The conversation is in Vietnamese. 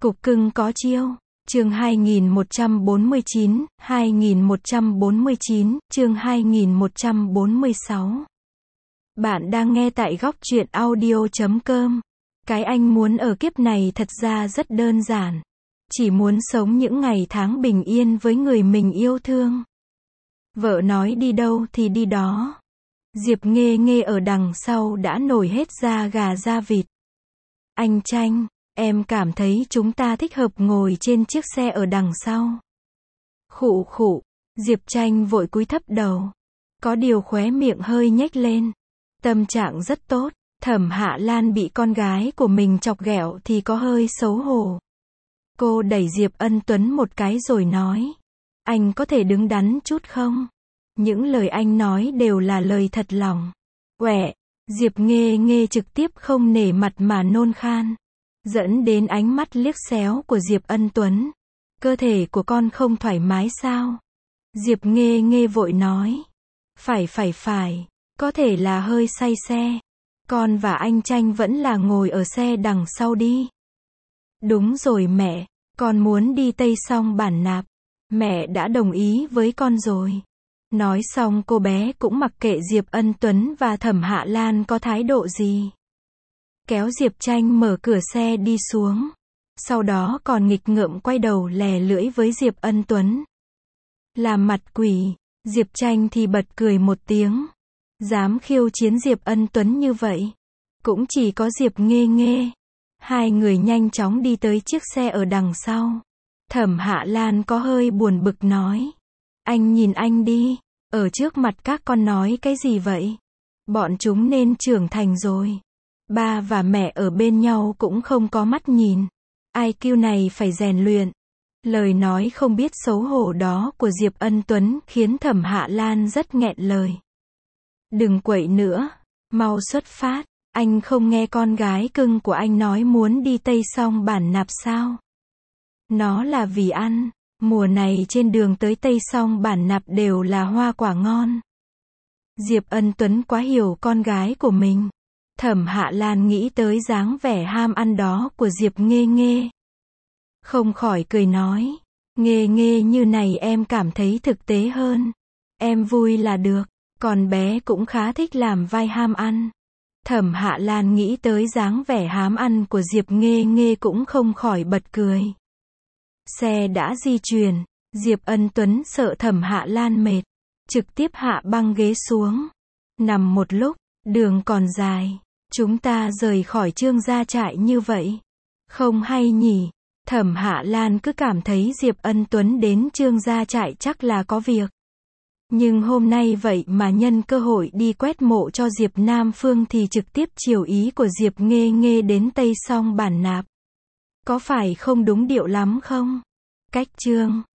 Cục cưng có chiêu. Chương 2149, 2149, chương 2146. Bạn đang nghe tại góc truyện audio.com. Cái anh muốn ở kiếp này thật ra rất đơn giản. Chỉ muốn sống những ngày tháng bình yên với người mình yêu thương. Vợ nói đi đâu thì đi đó. Diệp Nghê Nghê ở đằng sau đã nổi hết da gà da vịt. Anh Tranh, em cảm thấy chúng ta thích hợp ngồi trên chiếc xe ở đằng sau. Khụ khụ, Diệp Tranh vội cúi thấp đầu. Có điều khóe miệng hơi nhếch lên. Tâm trạng rất tốt, Thẩm Hạ Lan bị con gái của mình chọc ghẹo thì có hơi xấu hổ. Cô đẩy Diệp Ân Tuấn một cái rồi nói. Anh có thể đứng đắn chút không? Những lời anh nói đều là lời thật lòng. Quẹ, Diệp Nghê Nghê trực tiếp không nể mặt mà nôn khan. Dẫn đến ánh mắt liếc xéo của Diệp Ân Tuấn. Cơ thể của con không thoải mái sao? Diệp Nghê Nghê vội nói. Phải, có thể là hơi say xe. Con và anh Tranh vẫn là ngồi ở xe đằng sau đi. Đúng rồi mẹ, con muốn đi Tây Song Bản Nạp. Mẹ đã đồng ý với con rồi. Nói xong cô bé cũng mặc kệ Diệp Ân Tuấn và Thẩm Hạ Lan có thái độ gì. Kéo Diệp Tranh mở cửa xe đi xuống. Sau đó còn nghịch ngợm quay đầu lè lưỡi với Diệp Ân Tuấn. Làm mặt quỷ, Diệp Tranh thì bật cười một tiếng. Dám khiêu chiến Diệp Ân Tuấn như vậy. Cũng chỉ có Diệp Nghê Nghê. Hai người nhanh chóng đi tới chiếc xe ở đằng sau. Thẩm Hạ Lan có hơi buồn bực nói. Anh nhìn anh đi, ở trước mặt các con nói cái gì vậy? Bọn chúng nên trưởng thành rồi. Ba và mẹ ở bên nhau cũng không có mắt nhìn. IQ này phải rèn luyện. Lời nói không biết xấu hổ đó của Diệp Ân Tuấn khiến Thẩm Hạ Lan rất nghẹn lời. Đừng quậy nữa, mau xuất phát. Anh không nghe con gái cưng của anh nói muốn đi Tây Song Bản Nạp sao? Nó là vì ăn. Mùa này trên đường tới Tây Song Bản Nạp đều là hoa quả ngon. Diệp Ân Tuấn quá hiểu con gái của mình. Thẩm Hạ Lan nghĩ tới dáng vẻ ham ăn đó của Diệp Nghê Nghê. Không khỏi cười nói. Nghê Nghê như này em cảm thấy thực tế hơn. Em vui là được. Còn bé cũng khá thích làm vai ham ăn. Thẩm Hạ Lan nghĩ tới dáng vẻ hám ăn của Diệp Nghê Nghê cũng không khỏi bật cười. Xe đã di chuyển. Diệp Ân Tuấn sợ Thẩm Hạ Lan mệt. Trực tiếp hạ băng ghế xuống. Nằm một lúc, đường còn dài. Chúng ta rời khỏi Trương gia trại như vậy. Không hay nhỉ. Thẩm Hạ Lan cứ cảm thấy Diệp Ân Tuấn đến Trương gia trại chắc là có việc. Nhưng hôm nay vậy mà nhân cơ hội đi quét mộ cho Diệp Nam Phương thì trực tiếp chiều ý của Diệp Nghê Nghê đến Tây Song Bản Nạp. Có phải không đúng điệu lắm không? Cách chương